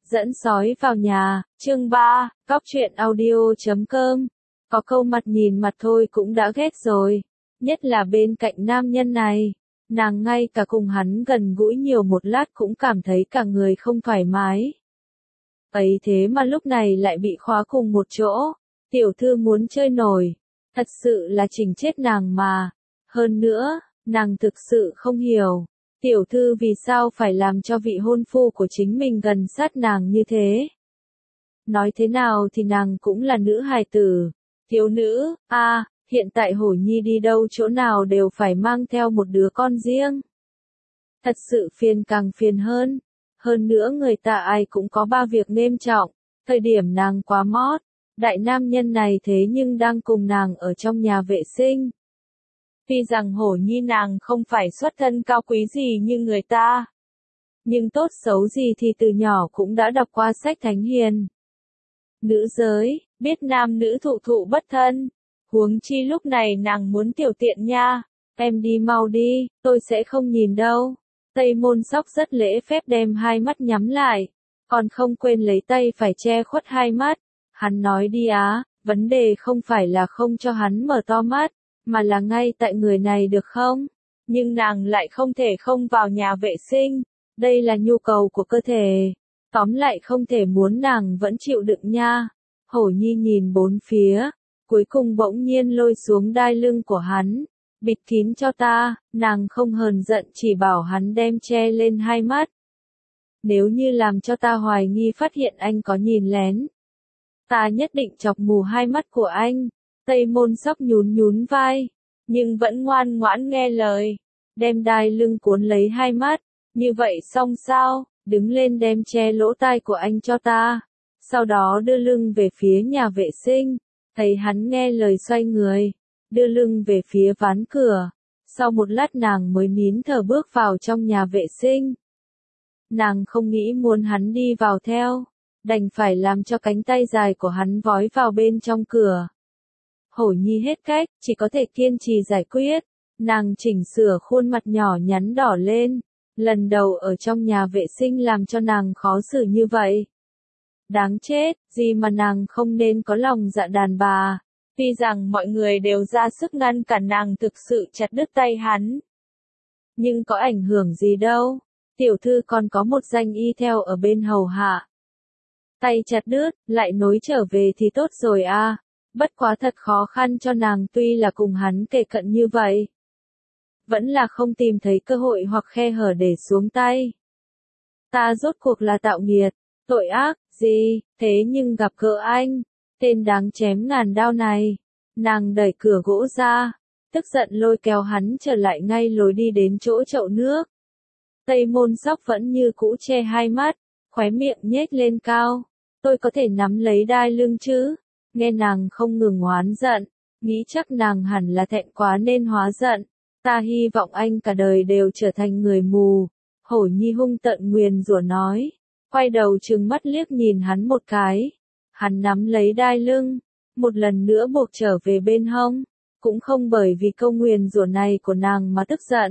Dẫn sói vào nhà, chương 3, cóc truyện audio.com. Có câu mặt nhìn mặt thôi cũng đã ghét rồi. Nhất là bên cạnh nam nhân này. Nàng ngay cả cùng hắn gần gũi nhiều một lát cũng cảm thấy cả người không thoải mái. Ấy thế mà lúc này lại bị khóa cùng một chỗ. Tiểu thư muốn chơi nổi. Thật sự là chỉnh chết nàng mà. Hơn nữa, nàng thực sự không hiểu. Tiểu thư vì sao phải làm cho vị hôn phu của chính mình gần sát nàng như thế? Nói thế nào thì nàng cũng là nữ hài tử, thiếu nữ, hiện tại Hổ Nhi đi đâu chỗ nào đều phải mang theo một đứa con riêng. Thật sự phiền càng phiền hơn. Hơn nữa người ta ai cũng có ba việc nêm trọng, thời điểm nàng quá mót, đại nam nhân này thế nhưng đang cùng nàng ở trong nhà vệ sinh. Tuy rằng Hổ Nhi nàng không phải xuất thân cao quý gì như người ta, nhưng tốt xấu gì thì từ nhỏ cũng đã đọc qua sách thánh hiền. Nữ giới, biết nam nữ thụ thụ bất thân, huống chi lúc này nàng muốn tiểu tiện nha, em đi mau đi, tôi sẽ không nhìn đâu. Tây Môn Sóc rất lễ phép đem hai mắt nhắm lại, còn không quên lấy tay phải che khuất hai mắt. Hắn nói đi vấn đề không phải là không cho hắn mở to mắt, mà là ngay tại người này được không? Nhưng nàng lại không thể không vào nhà vệ sinh, đây là nhu cầu của cơ thể. Tóm lại không thể muốn nàng vẫn chịu đựng nha. Hổ Nhi nhìn bốn phía, cuối cùng bỗng nhiên lôi xuống đai lưng của hắn. Bịt kín cho ta, nàng không hờn giận chỉ bảo hắn đem che lên hai mắt. Nếu như làm cho ta hoài nghi phát hiện anh có nhìn lén, ta nhất định chọc mù hai mắt của anh. Tây Môn Sóc nhún vai, nhưng vẫn ngoan ngoãn nghe lời, đem đai lưng cuốn lấy hai mắt. Như vậy xong sao, đứng lên đem che lỗ tai của anh cho ta. Sau đó đưa lưng về phía nhà vệ sinh, thấy hắn nghe lời xoay người, đưa lưng về phía ván cửa. Sau một lát nàng mới nín thở bước vào trong nhà vệ sinh. Nàng không nghĩ muốn hắn đi vào theo, đành phải làm cho cánh tay dài của hắn vói vào bên trong cửa. Hổ Nhi hết cách, chỉ có thể kiên trì giải quyết. Nàng chỉnh sửa khuôn mặt nhỏ nhắn đỏ lên. Lần đầu ở trong nhà vệ sinh làm cho nàng khó xử như vậy. Đáng chết, gì mà nàng không nên có lòng dạ đàn bà. Tuy rằng mọi người đều ra sức ngăn cản nàng thực sự chặt đứt tay hắn. Nhưng có ảnh hưởng gì đâu. Tiểu thư còn có một danh y theo ở bên hầu hạ. Tay chặt đứt, lại nối trở về thì tốt rồi Bất quá thật khó khăn cho nàng tuy là cùng hắn kề cận như vậy. Vẫn là không tìm thấy cơ hội hoặc khe hở để xuống tay. Ta rốt cuộc là tạo nghiệt, tội ác, gì, thế nhưng gặp gỡ anh, tên đáng chém ngàn đao này. Nàng đẩy cửa gỗ ra, tức giận lôi kéo hắn trở lại ngay lối đi đến chỗ chậu nước. Tây Môn Sóc vẫn như cũ che hai mắt, khóe miệng nhếch lên cao. Tôi có thể nắm lấy đai lưng chứ? Nghe nàng không ngừng oán giận, nghĩ chắc nàng hẳn là thẹn quá nên hóa giận. Ta hy vọng anh cả đời đều trở thành người mù. Hổ Nhi hung tợn nguyền rủa nói, quay đầu trừng mắt liếc nhìn hắn một cái. Hắn nắm lấy đai lưng, một lần nữa buộc trở về bên hông, cũng không bởi vì câu nguyền rủa này của nàng mà tức giận.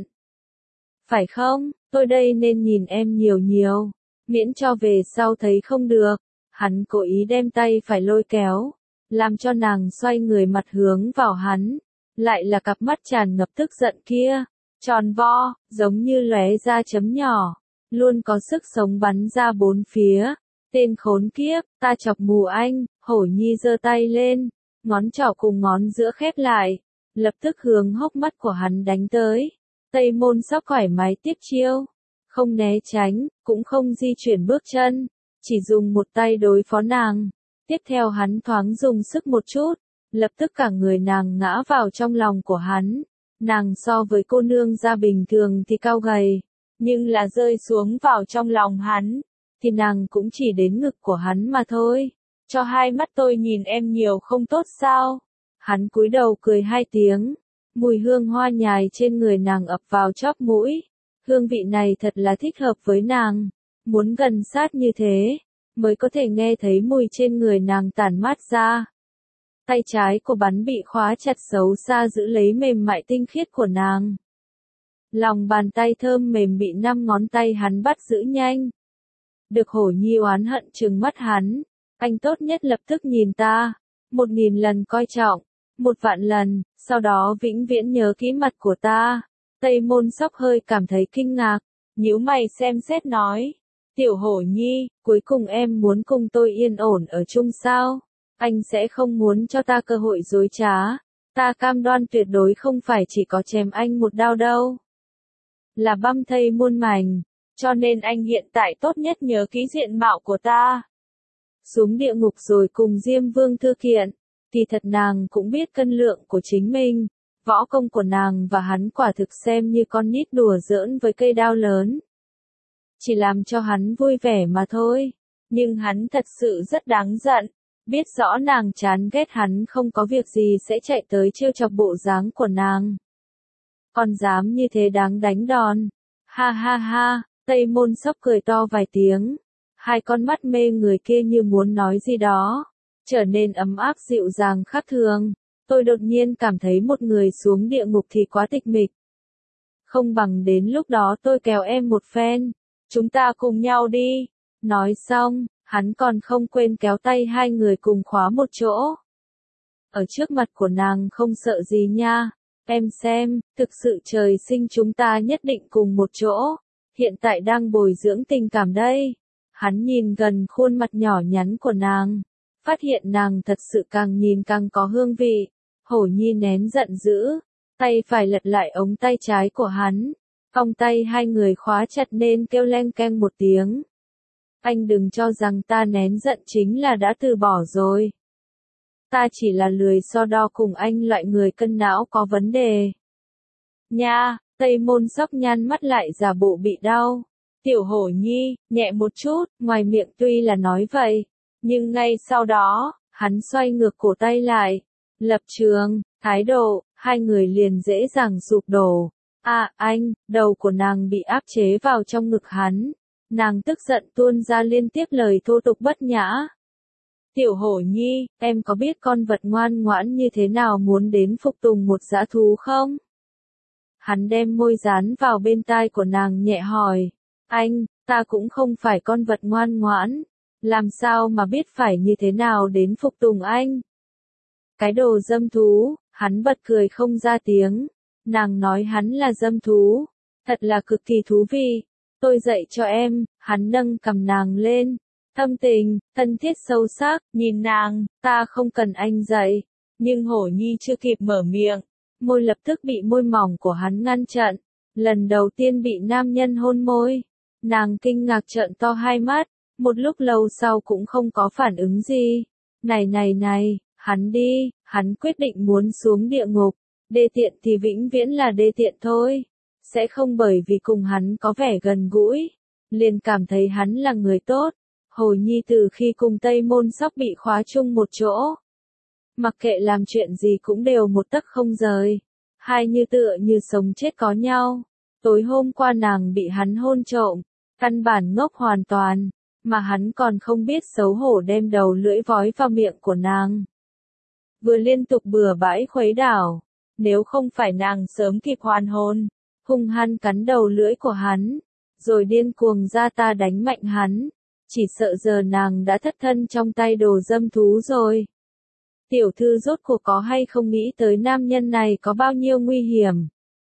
Phải không, tôi đây nên nhìn em nhiều nhiều, miễn cho về sau thấy không được. Hắn cố ý đem tay phải lôi kéo, làm cho nàng xoay người mặt hướng vào hắn. Lại là cặp mắt tràn ngập tức giận kia, tròn vo, giống như lóe ra chấm nhỏ, luôn có sức sống bắn ra bốn phía. Tên khốn kiếp, ta chọc mù anh. Hổ Nhi giơ tay lên, ngón trỏ cùng ngón giữa khép lại, lập tức hướng hốc mắt của hắn đánh tới. Tây Môn Sóc thoải mái tiếp chiêu, không né tránh, cũng không di chuyển bước chân, chỉ dùng một tay đối phó nàng. Tiếp theo hắn thoáng dùng sức một chút, lập tức cả người nàng ngã vào trong lòng của hắn. Nàng so với cô nương gia bình thường thì cao gầy, nhưng là rơi xuống vào trong lòng hắn, thì nàng cũng chỉ đến ngực của hắn mà thôi. Cho hai mắt tôi nhìn em nhiều không tốt sao? Hắn cúi đầu cười hai tiếng, mùi hương hoa nhài trên người nàng ập vào chóp mũi. Hương vị này thật là thích hợp với nàng, muốn gần sát như thế, mới có thể nghe thấy mùi trên người nàng tản mát ra. Tay trái của bắn bị khóa chặt xấu xa giữ lấy mềm mại tinh khiết của nàng. Lòng bàn tay thơm mềm bị 5 ngón tay hắn bắt giữ nhanh. Được Hổ Nhi oán hận trừng mắt hắn. Anh tốt nhất lập tức nhìn ta. 1000 lần coi trọng. 1 vạn lần, sau đó vĩnh viễn nhớ kỹ mặt của ta. Tây Môn Sóc hơi cảm thấy kinh ngạc. Nhíu mày xem xét nói. Tiểu Hổ Nhi, cuối cùng em muốn cùng tôi yên ổn ở chung sao? Anh sẽ không muốn cho ta cơ hội dối trá. Ta cam đoan tuyệt đối không phải chỉ có chém anh một đao đâu. Là băm thây muôn mảnh. Cho nên anh hiện tại tốt nhất nhớ kỹ diện mạo của ta. Xuống địa ngục rồi cùng Diêm Vương thư kiện. Kỳ thật nàng cũng biết cân lượng của chính mình. Võ công của nàng và hắn quả thực xem như con nít đùa giỡn với cây đao lớn. Chỉ làm cho hắn vui vẻ mà thôi. Nhưng hắn thật sự rất đáng giận. Biết rõ nàng chán ghét hắn không có việc gì sẽ chạy tới trêu chọc bộ dáng của nàng. Còn dám như thế đáng đánh đòn. Ha ha ha, Tây Môn Sóc cười to vài tiếng. Hai con mắt mê người kia như muốn nói gì đó. Trở nên ấm áp dịu dàng khác thường. Tôi đột nhiên cảm thấy một người xuống địa ngục thì quá tịch mịch. Không bằng đến lúc đó tôi kéo em một phen. Chúng ta cùng nhau đi. Nói xong, hắn còn không quên kéo tay hai người cùng khóa một chỗ. Ở trước mặt của nàng không sợ gì nha. Em xem, thực sự trời sinh chúng ta nhất định cùng một chỗ. Hiện tại đang bồi dưỡng tình cảm đây. Hắn nhìn gần khuôn mặt nhỏ nhắn của nàng. Phát hiện nàng thật sự càng nhìn càng có hương vị. Hổ Nhi nén giận dữ. Tay phải lật lại ống tay trái của hắn. Cong tay hai người khóa chặt nên kêu leng keng một tiếng. Anh đừng cho rằng ta nén giận chính là đã từ bỏ rồi. Ta chỉ là lười so đo cùng anh loại người cân não có vấn đề. Nha, Tây Môn Sóc nhăn mắt lại giả bộ bị đau. Tiểu Hổ Nhi, nhẹ một chút, ngoài miệng tuy là nói vậy. Nhưng ngay sau đó, hắn xoay ngược cổ tay lại. Lập trường, thái độ, hai người liền dễ dàng sụp đổ. À, anh, đầu của nàng bị áp chế vào trong ngực hắn. Nàng tức giận tuôn ra liên tiếp lời thô tục bất nhã. Tiểu Hổ Nhi, em có biết con vật ngoan ngoãn như thế nào muốn đến phục tùng một dã thú không? Hắn đem môi dán vào bên tai của nàng nhẹ hỏi. Anh, ta cũng không phải con vật ngoan ngoãn. Làm sao mà biết phải như thế nào đến phục tùng anh? Cái đồ dâm thú, hắn bật cười không ra tiếng. Nàng nói hắn là dâm thú. Thật là cực kỳ thú vị. Tôi dạy cho em, hắn nâng cầm nàng lên. Thâm tình, thân thiết sâu sắc, nhìn nàng, ta không cần anh dạy. Nhưng Hổ Nhi chưa kịp mở miệng. Môi lập tức bị môi mỏng của hắn ngăn chặn. Lần đầu tiên bị nam nhân hôn môi. Nàng kinh ngạc trợn to hai mắt. Một lúc lâu sau cũng không có phản ứng gì. Này, hắn đi, hắn quyết định muốn xuống địa ngục. Đê tiện thì vĩnh viễn là đê tiện thôi. Sẽ không bởi vì cùng hắn có vẻ gần gũi. Liền cảm thấy hắn là người tốt. Hồ Nhi từ khi cùng Tây Môn Sóc bị khóa chung một chỗ. Mặc kệ làm chuyện gì cũng đều một tấc không rời. Hai như tựa như sống chết có nhau. Tối hôm qua nàng bị hắn hôn trộm. Căn bản ngốc hoàn toàn. Mà hắn còn không biết xấu hổ đem đầu lưỡi vói vào miệng của nàng. Vừa liên tục bừa bãi khuấy đảo. Nếu không phải nàng sớm kịp hoàn hồn. Hung hăng cắn đầu lưỡi của hắn. Rồi điên cuồng ra ta đánh mạnh hắn. Chỉ sợ giờ nàng đã thất thân trong tay đồ dâm thú rồi. Tiểu thư rốt cuộc có hay không nghĩ tới nam nhân này có bao nhiêu nguy hiểm.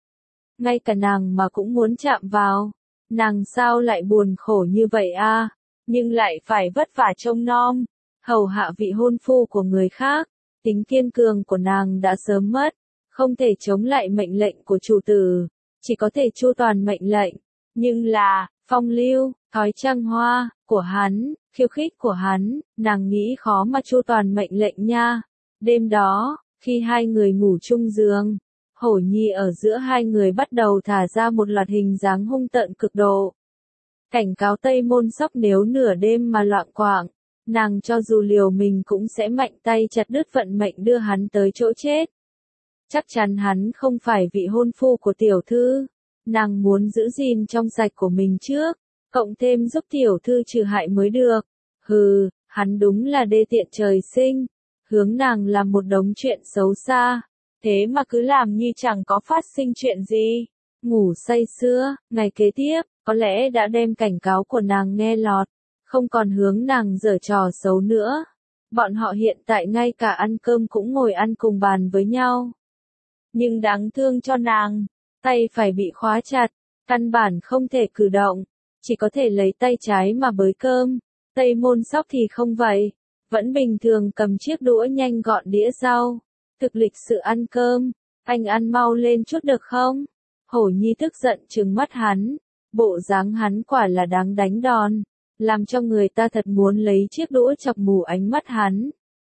Ngay cả nàng mà cũng muốn chạm vào. Nàng sao lại buồn khổ như vậy a? Nhưng lại phải vất vả trông nom. Hầu hạ vị hôn phu của người khác. Tính kiên cường của nàng đã sớm mất. Không thể chống lại mệnh lệnh của chủ tử. Chỉ có thể chu toàn mệnh lệnh. Nhưng là, phong lưu, thói trăng hoa, của hắn, khiêu khích của hắn, nàng nghĩ khó mà chu toàn mệnh lệnh nha. Đêm đó, khi hai người ngủ chung giường, Hổ Nhi ở giữa hai người bắt đầu thả ra một loạt hình dáng hung tợn cực độ. Cảnh cáo Tây Môn Sóc nếu nửa đêm mà loạn quạng, nàng cho dù liều mình cũng sẽ mạnh tay chặt đứt vận mệnh đưa hắn tới chỗ chết. Chắc chắn hắn không phải vị hôn phu của tiểu thư. Nàng muốn giữ gìn trong sạch của mình trước, cộng thêm giúp tiểu thư trừ hại mới được. Hừ, hắn đúng là đê tiện trời sinh. Hướng nàng làm một đống chuyện xấu xa. Thế mà cứ làm như chẳng có phát sinh chuyện gì. Ngủ say sưa, ngày kế tiếp, có lẽ đã đem cảnh cáo của nàng nghe lọt. không còn hướng nàng giở trò xấu nữa. Bọn họ hiện tại ngay cả ăn cơm cũng ngồi ăn cùng bàn với nhau. Nhưng đáng thương cho nàng, tay phải bị khóa chặt, căn bản không thể cử động, chỉ có thể lấy tay trái mà bới cơm. Tây Môn Sóc thì không vậy, vẫn bình thường cầm chiếc đũa nhanh gọn đĩa rau. Thực lịch sự ăn cơm, anh ăn mau lên chút được không? Hổ Nhi tức giận trừng mắt hắn, bộ dáng hắn quả là đáng đánh đòn, làm cho người ta thật muốn lấy chiếc đũa chọc mù ánh mắt hắn.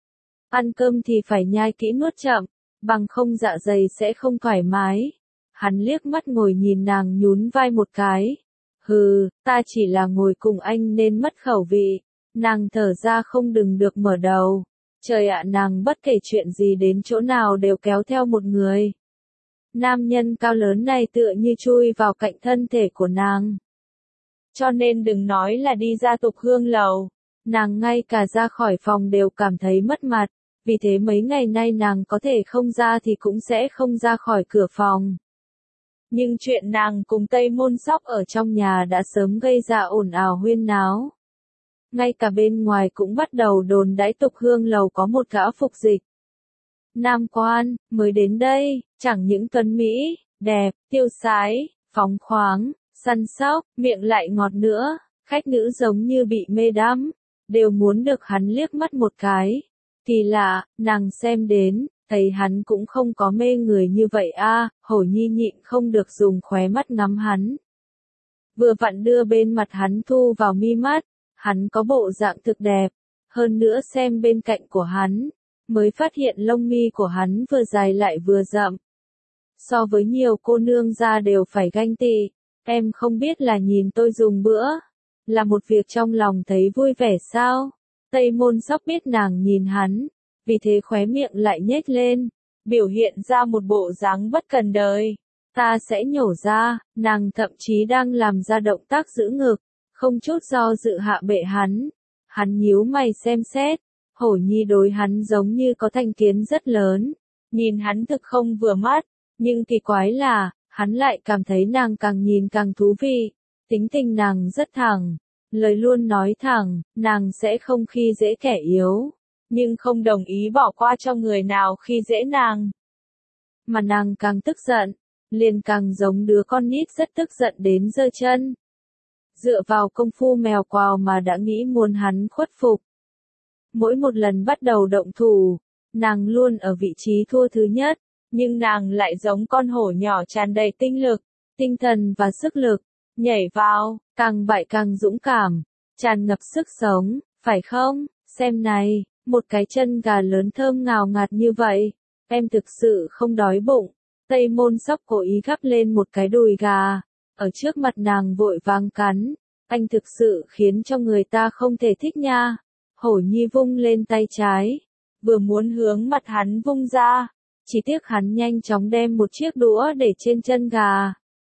Ăn cơm thì phải nhai kỹ nuốt chậm, bằng không dạ dày sẽ không thoải mái. Hắn liếc mắt ngồi nhìn nàng nhún vai một cái. Hừ, ta chỉ là ngồi cùng anh nên mất khẩu vị. Nàng thở ra không đừng được mở đầu. Trời ạ, nàng bất kể chuyện gì đến chỗ nào đều kéo theo một người. Nam nhân cao lớn này tựa như chui vào cạnh thân thể của nàng. Cho nên đừng nói là đi ra Tục Hương lầu. Nàng ngay cả ra khỏi phòng đều cảm thấy mất mặt. Vì thế mấy ngày nay nàng có thể không ra thì cũng sẽ không ra khỏi cửa phòng. Nhưng chuyện nàng cùng Tây Môn Sóc ở trong nhà đã sớm gây ra ồn ào huyên náo. Ngay cả bên ngoài cũng bắt đầu đồn đãi Tục Hương lầu có một gã phục dịch. Nam quan, mới đến đây, chẳng những tuấn mỹ, đẹp, tiêu sái, phóng khoáng, săn sóc, miệng lại ngọt nữa, khách nữ giống như bị mê đắm, đều muốn được hắn liếc mắt một cái. Kỳ lạ, nàng xem đến, thấy hắn cũng không có mê người như vậy a. Hổ Nhi nhịn không được dùng khóe mắt ngắm hắn. Vừa vặn đưa bên mặt hắn thu vào mi mắt, hắn có bộ dạng thực đẹp, hơn nữa xem bên cạnh của hắn, mới phát hiện lông mi của hắn vừa dài lại vừa rậm. So với nhiều cô nương ra đều phải ganh tị, em không biết là nhìn tôi dùng bữa, là một việc trong lòng thấy vui vẻ sao? Tây Môn Sóc biết nàng nhìn hắn, vì thế khóe miệng lại nhếch lên, biểu hiện ra một bộ dáng bất cần đời. Ta sẽ nhổ ra, nàng thậm chí đang làm ra động tác giữ ngực, không chút do dự hạ bệ hắn. Hắn nhíu mày xem xét, Hổ Nhi đối hắn giống như có thành kiến rất lớn, nhìn hắn thực không vừa mắt, nhưng kỳ quái là, hắn lại cảm thấy nàng càng nhìn càng thú vị, tính tình nàng rất thẳng. Lời luôn nói thẳng, nàng sẽ không khi dễ kẻ yếu, nhưng không đồng ý bỏ qua cho người nào khi dễ nàng. Mà nàng càng tức giận, liền càng giống đứa con nít rất tức giận đến giơ chân. Dựa vào công phu mèo quào mà đã nghĩ muốn hắn khuất phục. Mỗi một lần bắt đầu động thủ, nàng luôn ở vị trí thua thứ nhất, nhưng nàng lại giống con hổ nhỏ tràn đầy tinh lực, tinh thần và sức lực. Nhảy vào, càng bại càng dũng cảm, tràn ngập sức sống, phải không? Xem này, một cái chân gà lớn thơm ngào ngạt như vậy, em thực sự không đói bụng. Tây Môn Sóc cố ý gắp lên một cái đùi gà, ở trước mặt nàng vội vàng cắn, anh thực sự khiến cho người ta không thể thích nha. Hổ Nhi vung lên tay trái, vừa muốn hướng mặt hắn vung ra, chỉ tiếc hắn nhanh chóng đem một chiếc đũa để trên chân gà.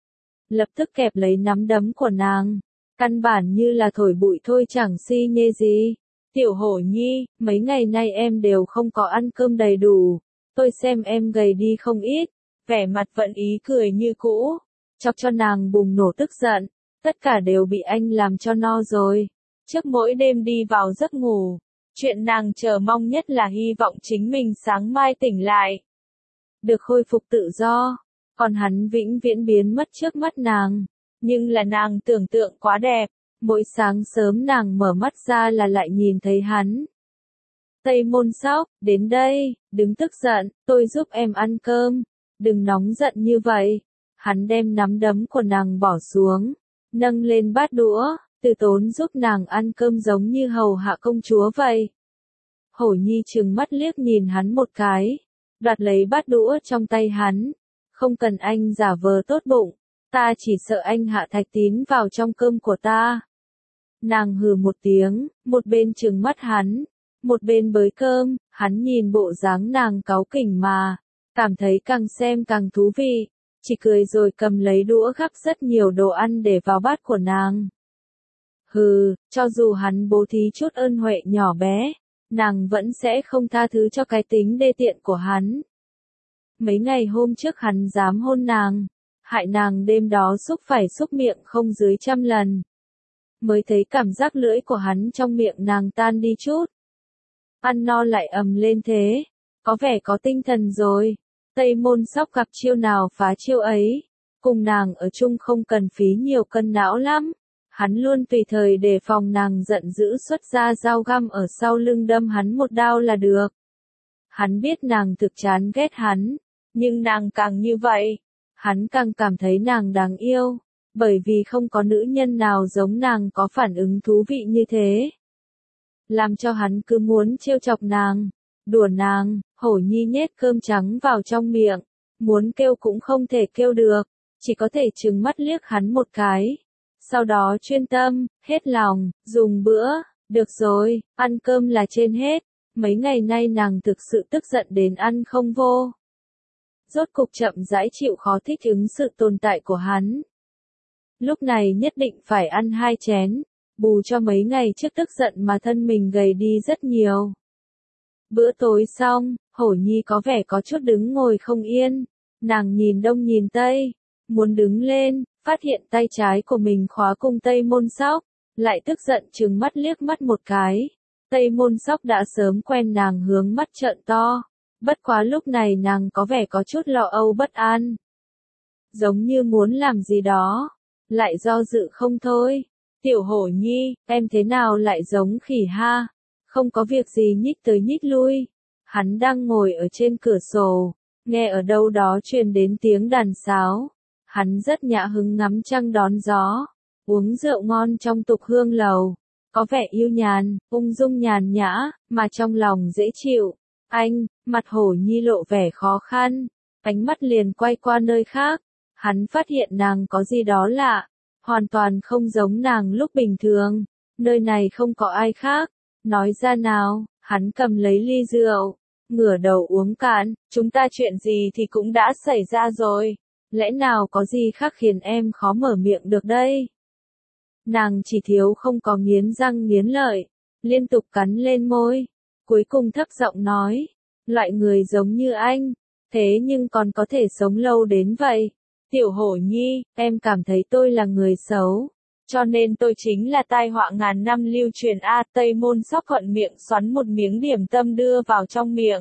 Lập tức kẹp lấy nắm đấm của nàng, căn bản như là thổi bụi thôi chẳng si nhê gì. Tiểu Hổ Nhi, mấy ngày nay em đều không có ăn cơm đầy đủ, tôi xem em gầy đi không ít, vẻ mặt vẫn ý cười như cũ, chọc cho nàng bùng nổ tức giận, tất cả đều bị anh làm cho no rồi. Trước mỗi đêm đi vào giấc ngủ, chuyện nàng chờ mong nhất là hy vọng chính mình sáng mai tỉnh lại, được khôi phục tự do. Còn hắn vĩnh viễn biến mất trước mắt nàng, nhưng là nàng tưởng tượng quá đẹp, mỗi sáng sớm nàng mở mắt ra là lại nhìn thấy hắn. Tây Môn Sóc, đến đây, đừng tức giận, tôi giúp em ăn cơm, đừng nóng giận như vậy. Hắn đem nắm đấm của nàng bỏ xuống, nâng lên bát đũa, từ tốn giúp nàng ăn cơm giống như hầu hạ công chúa vậy. Hổ Nhi trừng mắt liếc nhìn hắn một cái, đoạt lấy bát đũa trong tay hắn. Không cần anh giả vờ tốt bụng, ta chỉ sợ anh hạ thạch tín vào trong cơm của ta. Nàng hừ một tiếng, một bên trừng mắt hắn, một bên bới cơm, hắn nhìn bộ dáng nàng cáu kỉnh mà, cảm thấy càng xem càng thú vị, chỉ cười rồi cầm lấy đũa gắp rất nhiều đồ ăn để vào bát của nàng. Hừ, cho dù hắn bố thí chút ơn huệ nhỏ bé, nàng vẫn sẽ không tha thứ cho cái tính đê tiện của hắn. Mấy ngày hôm trước hắn dám hôn nàng, hại nàng đêm đó xúc phải xúc miệng không dưới 100 lần. mới thấy cảm giác lưỡi của hắn trong miệng nàng tan đi chút. Ăn no lại ầm lên thế, có vẻ có tinh thần rồi. Tây Môn Sóc gặp chiêu nào phá chiêu ấy, cùng nàng ở chung không cần phí nhiều cân não lắm. Hắn luôn tùy thời đề phòng nàng giận dữ xuất ra dao găm ở sau lưng đâm hắn một đao là được. Hắn biết nàng thực chán ghét hắn, nhưng nàng càng như vậy, hắn càng cảm thấy nàng đáng yêu, bởi vì không có nữ nhân nào giống nàng có phản ứng thú vị như thế. Làm cho hắn cứ muốn trêu chọc nàng, đùa nàng. Hổ Nhi nhét cơm trắng vào trong miệng, muốn kêu cũng không thể kêu được, chỉ có thể trừng mắt liếc hắn một cái. Sau đó chuyên tâm, hết lòng, dùng bữa, được rồi, ăn cơm là trên hết. Mấy ngày nay nàng thực sự tức giận đến ăn không vô. Rốt cục chậm rãi chịu khó thích ứng sự tồn tại của hắn. Lúc này nhất định phải ăn 2 chén, bù cho mấy ngày trước tức giận mà thân mình gầy đi rất nhiều. Bữa tối xong, Hổ Nhi có vẻ có chút đứng ngồi không yên, nàng nhìn đông nhìn tây, muốn đứng lên, phát hiện tay trái của mình khóa cung Tây Môn Sóc, lại tức giận trừng mắt liếc mắt một cái. Tây Môn Sóc đã sớm quen nàng hướng mắt trợn to, bất quá lúc này nàng có vẻ có chút lo âu bất an. Giống như muốn làm gì đó, lại do dự không thôi. Tiểu Hổ Nhi, em thế nào lại giống khỉ ha? Không có việc gì nhích tới nhích lui. Hắn đang ngồi ở trên cửa sổ, nghe ở đâu đó truyền đến tiếng đàn sáo. Hắn rất nhã hứng ngắm trăng đón gió, uống rượu ngon trong tục hương lầu, có vẻ yêu nhàn, ung dung nhàn nhã, mà trong lòng dễ chịu. Anh, mặt Hổ Nhi lộ vẻ khó khăn, ánh mắt liền quay qua nơi khác. Hắn phát hiện nàng có gì đó lạ, hoàn toàn không giống nàng lúc bình thường. Nơi này không có ai khác. Nói ra nào, hắn cầm lấy ly rượu, ngửa đầu uống cạn, chúng ta chuyện gì thì cũng đã xảy ra rồi, lẽ nào có gì khác khiến em khó mở miệng được đây? Nàng chỉ thiếu không có nghiến răng nghiến lợi, liên tục cắn lên môi, cuối cùng thấp giọng nói, loại người giống như anh, thế nhưng còn có thể sống lâu đến vậy. Tiểu Hổ Nhi, em cảm thấy tôi là người xấu. Cho nên tôi chính là tai họa ngàn năm lưu truyền a. Tây Môn Sóc thuận miệng xoắn một miếng điểm tâm đưa vào trong miệng.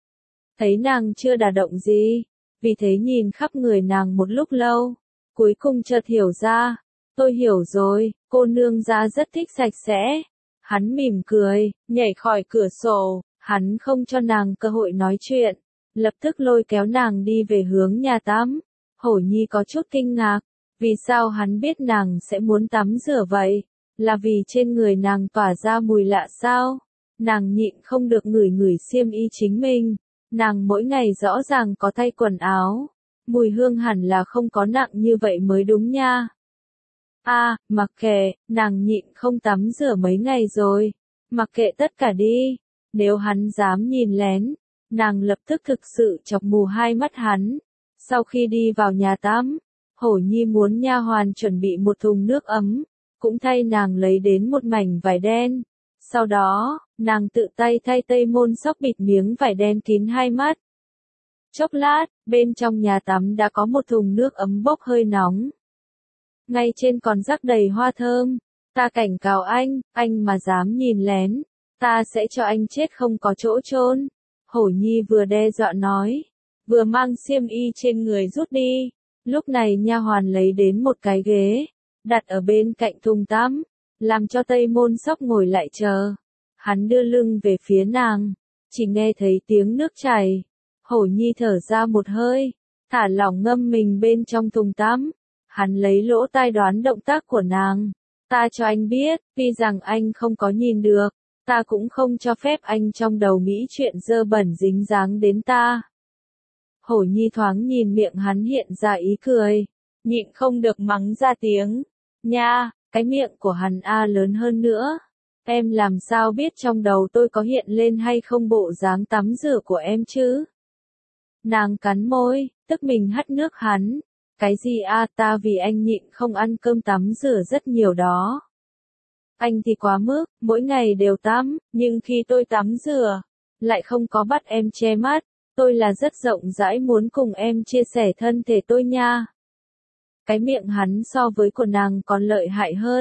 Thấy nàng chưa đả động gì, vì thế nhìn khắp người nàng một lúc lâu, cuối cùng chợt hiểu ra. Tôi hiểu rồi, cô nương gia rất thích sạch sẽ. Hắn mỉm cười, nhảy khỏi cửa sổ, hắn không cho nàng cơ hội nói chuyện, lập tức lôi kéo nàng đi về hướng nhà tắm. Hổ Nhi có chút kinh ngạc. Vì sao hắn biết nàng sẽ muốn tắm rửa vậy? Là vì trên người nàng tỏa ra mùi lạ sao? Nàng nhịn không được ngửi ngửi xiêm y chính mình. Nàng mỗi ngày rõ ràng có thay quần áo. Mùi hương hẳn là không có nặng như vậy mới đúng nha. Mặc kệ, nàng nhịn không tắm rửa mấy ngày rồi. Mặc kệ tất cả đi. Nếu hắn dám nhìn lén, nàng lập tức thực sự chọc mù hai mắt hắn. Sau khi đi vào nhà tắm, Hổ Nhi muốn nha hoàn chuẩn bị một thùng nước ấm, cũng thay nàng lấy đến một mảnh vải đen. Sau đó, nàng tự tay thay Tây Môn Sóc bịt miếng vải đen kín hai mắt. Chốc lát, bên trong nhà tắm đã có một thùng nước ấm bốc hơi nóng. Ngay trên còn rắc đầy hoa thơm. Ta cảnh cáo anh mà dám nhìn lén, ta sẽ cho anh chết không có chỗ chôn. Hổ Nhi vừa đe dọa nói, vừa mang xiêm y trên người rút đi. Lúc này nha hoàn lấy đến một cái ghế, đặt ở bên cạnh thùng tắm, làm cho Tây Môn Sóc ngồi lại chờ. Hắn đưa lưng về phía nàng, chỉ nghe thấy tiếng nước chảy. Hổ Nhi thở ra một hơi, thả lỏng ngâm mình bên trong thùng tắm. Hắn lấy lỗ tai đoán động tác của nàng. Ta cho anh biết, tuy rằng anh không có nhìn được, ta cũng không cho phép anh trong đầu nghĩ chuyện dơ bẩn dính dáng đến ta. Hổ Nhi thoáng nhìn miệng hắn hiện ra ý cười, nhịn không được mắng ra tiếng. Nha, cái miệng của hắn lớn hơn nữa. Em làm sao biết trong đầu tôi có hiện lên hay không bộ dáng tắm rửa của em chứ? Nàng cắn môi, tức mình hắt nước hắn. Cái gì ta vì anh nhịn không ăn cơm tắm rửa rất nhiều đó. Anh thì quá mức, mỗi ngày đều tắm, nhưng khi tôi tắm rửa, lại không có bắt em che mắt. Tôi là rất rộng rãi muốn cùng em chia sẻ thân thể tôi nha. Cái miệng hắn so với của nàng còn lợi hại hơn.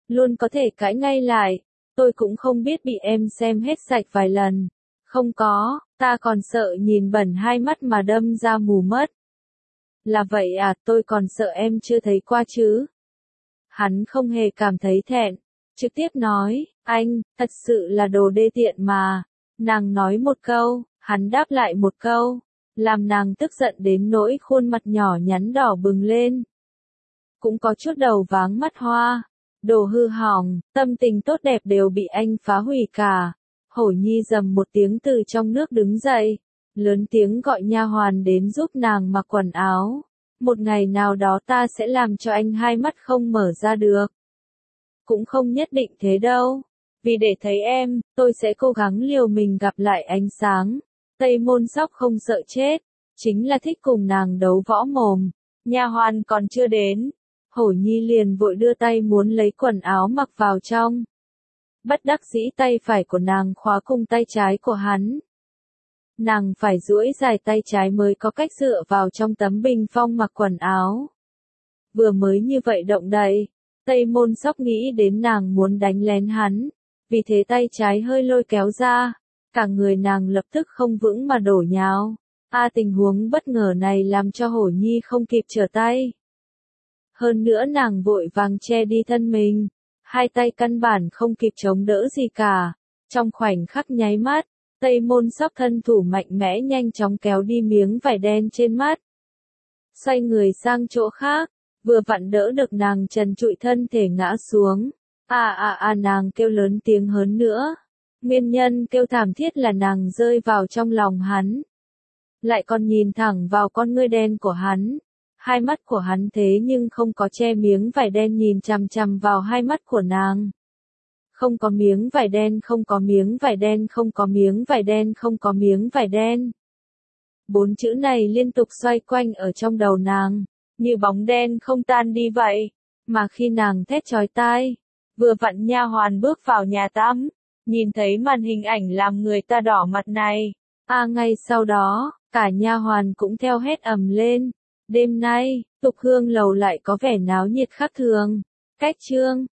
luôn có thể cãi ngay lại. Tôi cũng không biết bị em xem hết sạch vài lần. Không có, ta còn sợ nhìn bẩn hai mắt mà đâm ra mù mất. Là vậy à, tôi còn sợ em chưa thấy qua chứ. Hắn không hề cảm thấy thẹn, trực tiếp nói, anh, thật sự là đồ đê tiện mà. Nàng nói một câu, hắn đáp lại một câu, làm nàng tức giận đến nỗi khuôn mặt nhỏ nhắn đỏ bừng lên. Cũng có chút đầu váng mắt hoa, đồ hư hỏng, tâm tình tốt đẹp đều bị anh phá hủy cả. Hổ Nhi rầm một tiếng từ trong nước đứng dậy, lớn tiếng gọi nha hoàn đến giúp nàng mặc quần áo. Một ngày nào đó ta sẽ làm cho anh hai mắt không mở ra được. Cũng không nhất định thế đâu. Vì để thấy em, tôi sẽ cố gắng liều mình gặp lại ánh sáng. Tây Môn Sóc không sợ chết, chính là thích cùng nàng đấu võ mồm. Nha hoàn còn chưa đến, Hổ Nhi liền vội đưa tay muốn lấy quần áo mặc vào trong. Bất đắc dĩ tay phải của nàng khóa cùng tay trái của hắn. Nàng phải duỗi dài tay trái mới có cách dựa vào trong tấm bình phong mặc quần áo. Vừa mới như vậy động đậy, Tây Môn Sóc nghĩ đến nàng muốn đánh lén hắn, vì thế tay trái hơi lôi kéo ra, cả người nàng lập tức không vững mà đổ nhào. Tình huống bất ngờ này làm cho Hổ Nhi không kịp trở tay. Hơn nữa nàng vội vàng che đi thân mình, hai tay căn bản không kịp chống đỡ gì cả. Trong khoảnh khắc nháy mắt, Tây Môn Sóc thân thủ mạnh mẽ nhanh chóng kéo đi miếng vải đen trên mắt. Xoay người sang chỗ khác, vừa vặn đỡ được nàng trần trụi thân thể ngã xuống. Nàng kêu lớn tiếng hơn nữa. Nguyên nhân kêu thảm thiết là nàng rơi vào trong lòng hắn. Lại còn nhìn thẳng vào con ngươi đen của hắn. Hai mắt của hắn thế nhưng không có che miếng vải đen nhìn chằm chằm vào hai mắt của nàng. Không có miếng vải đen, không có miếng vải đen, không có miếng vải đen, không có miếng vải đen. 4 chữ này liên tục xoay quanh ở trong đầu nàng, như bóng đen không tan đi vậy. Mà khi nàng thét chói tai, vừa vặn nha hoàn bước vào nhà tắm, nhìn thấy màn hình ảnh làm người ta đỏ mặt này. Ngay sau đó, cả nha hoàn cũng theo hét ầm lên. Đêm nay, Tục Hương lầu lại có vẻ náo nhiệt khác thường. Cách chương